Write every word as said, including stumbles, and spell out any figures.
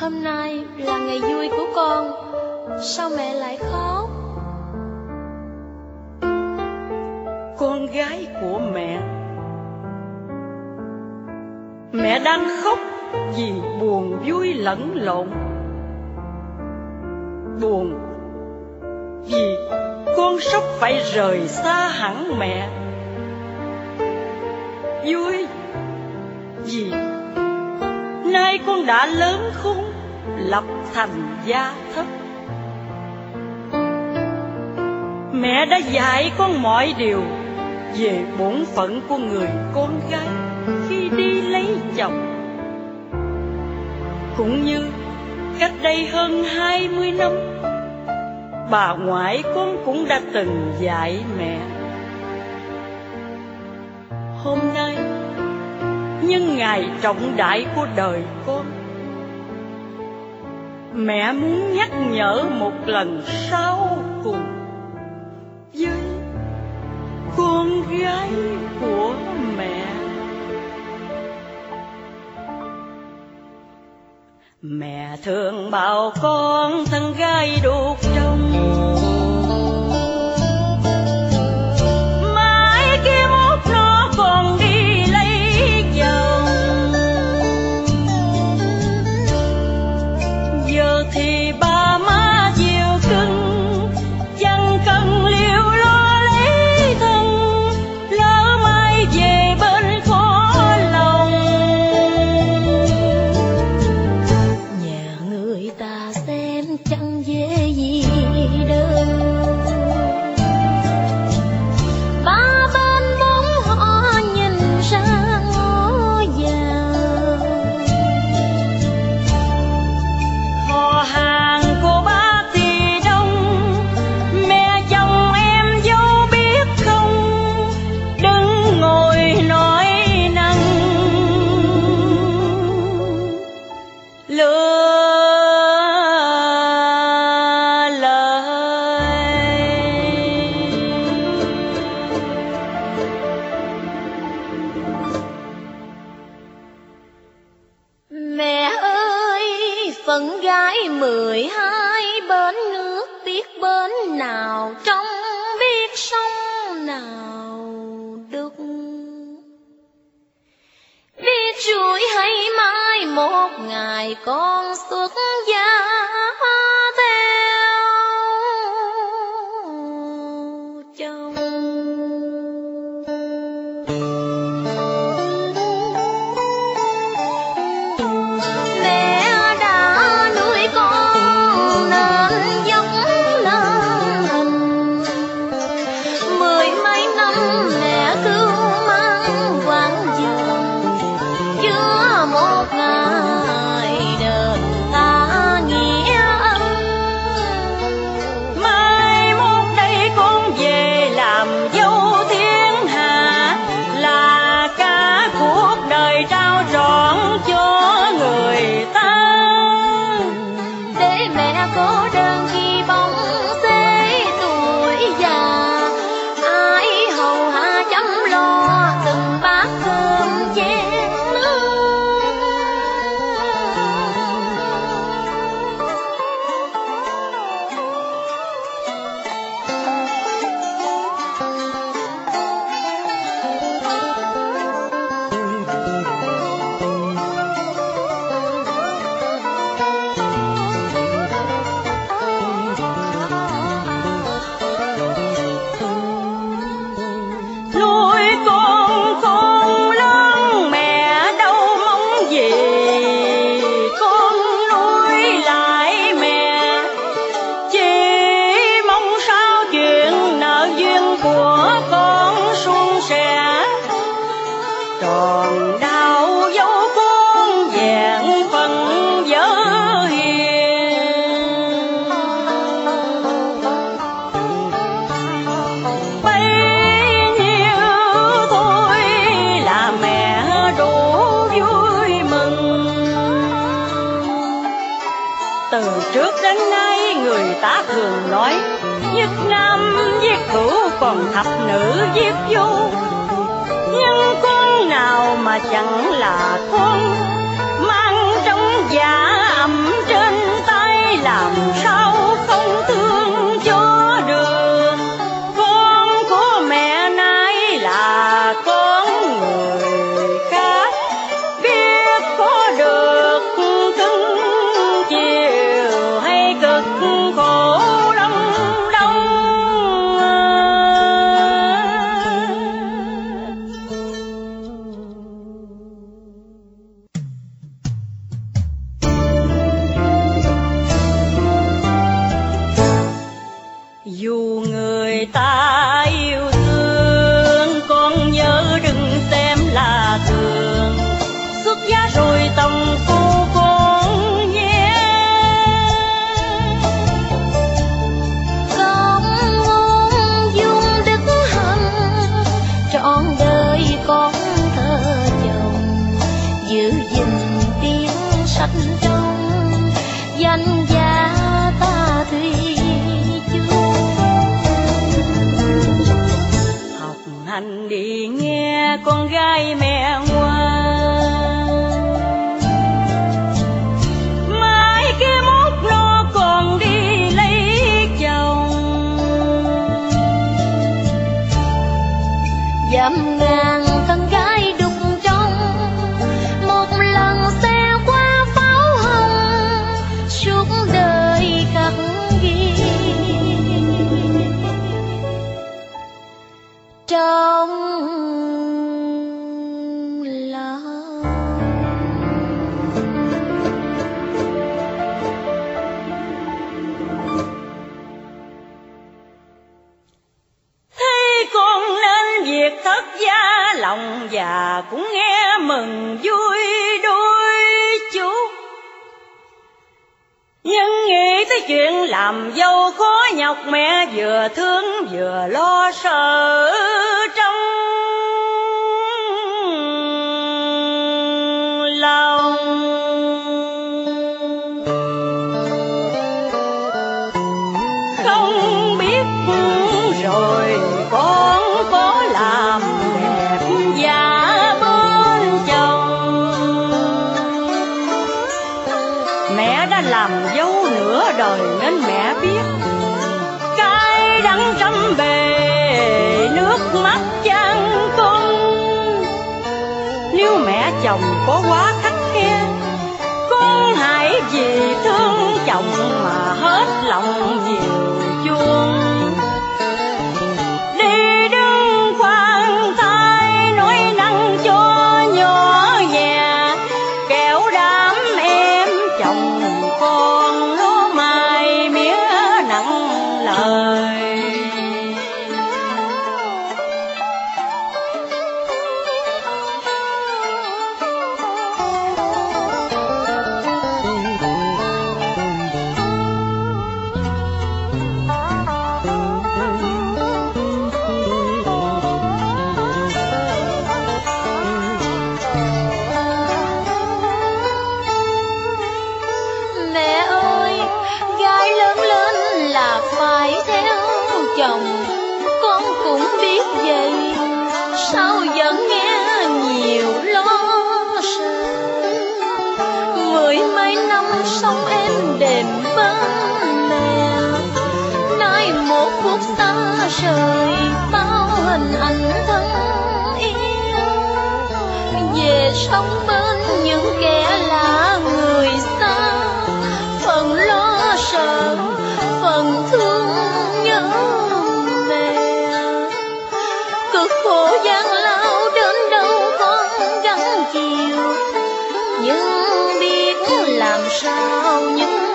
Hôm nay là ngày vui của con, sao mẹ lại khóc? Con gái của mẹ, mẹ đang khóc vì buồn vui lẫn lộn. Buồn vì con sắp phải rời xa hẳn mẹ. Vui vì nay con đã lớn khôn, lập thành gia thất. Mẹ đã dạy con mọi điều về bổn phận của người con gái khi đi lấy chồng. Cũng như cách đây hơn hai mươi năm, bà ngoại con cũng đã từng dạy mẹ. Hôm nay nhân ngày trọng đại của đời con, mẹ muốn nhắc nhở một lần sau cùng với con gái của mẹ. Mẹ thường bảo con thân gái đục trong, mãi kia mốt nó còn đi lấy chồng. Giờ thì ba má chiều cưng, chẳng cần liều lo lấy thân, lỡ mai về bên khó lòng. Nhà người ta xem chẳng dễ gì đâu, ba bên bốn họ nhìn ra ngó vào. Họ hàng cô bác thì đông, mẹ chồng em dâu biết không, đừng ngồi nói năng lừa lời. Mẹ ơi, phận gái mười hai bên nước, biết bên nào trong, biết sông nào đục, biết rủi hay mai một ngày con xuất gia theo chồng. Mẹ đã nuôi con nên dốc lên hình, mười mấy năm mẹ cứu mang quán giường, chưa một ngày đền ta nghĩa ân. Mai mốt đây con về làm dâu thiên hạ, là cả cuộc đời trao trọn cho người ta. Để mẹ có đơn ghi bóng xế tuổi già, ai hầu hạ chăm lo từng bát cơm chén nước. Nuôi con khôn lớn mẹ đâu mong gì, con nuôi lại mẹ chỉ mong sao chuyện nợ duyên của con suôn sẻ. Tròn đau dấu con vẹn phần dở hiền, bấy nhiêu thôi là mẹ đủ vui mừng. Từ trước đến nay người ta thường nói, nhất nam giết cửu còn thập nữ giết vô. Nhưng con nào mà chẳng là con, mang trong dạ nằm trên tay làm sao không thương cho được. Con của mẹ nay là con người khác, biết có được cưng chiều hay cực khổ lắm đâu. Dù người ta yêu thương, con nhớ đừng xem là thường, xuất giá rồi tòng phu con nhé. Con muốn dung đức hạnh trọn đời con thơ chồng, giữ gìn tiếng sách trong danh giá ta thủy chung. Học hành đi nghe con gái mẹ ngoan, mai kia mốt nó còn đi lấy chồng. Dăm ngàn thân gái đục trong, một lần xe qua pháo hồng, suốt đời khắc ghi trong lòng. Thấy con nên việc thất gia lòng, và cũng nghe mừng vui đôi chút. Nhưng nghĩ tới chuyện làm dâu khó nhọc, mẹ vừa thương vừa lo sợ trong lòng. Không biết rồi con có làm đẹp giả bên chồng. Mẹ đã làm dâu nửa đời nên mẹ biết cái đắng trăm bề, nước mắt chan con. Nếu mẹ chồng có quá khắt khe, con hãy vì thương chồng mà hết lòng nhiều chuông. Đi đứng khoan thai nói năng cho nhỏ nhẹ, kẻo đám em chồng con nó mai mía nặng lời. Mẹ ơi, gái lớn lên là phải theo chồng, con cũng biết vậy, sao vẫn nghe nhiều lo sợ. Mười mấy năm sống êm đềm bên mẹ, nay một phút xa rời bao hình ảnh thân yêu, về sống bên những kẻ lạ người xa. Phần lo sợ, phần thương nhớ mẹ, cực khổ gian lao đến đâu con gắng chịu, nhưng biết làm sao những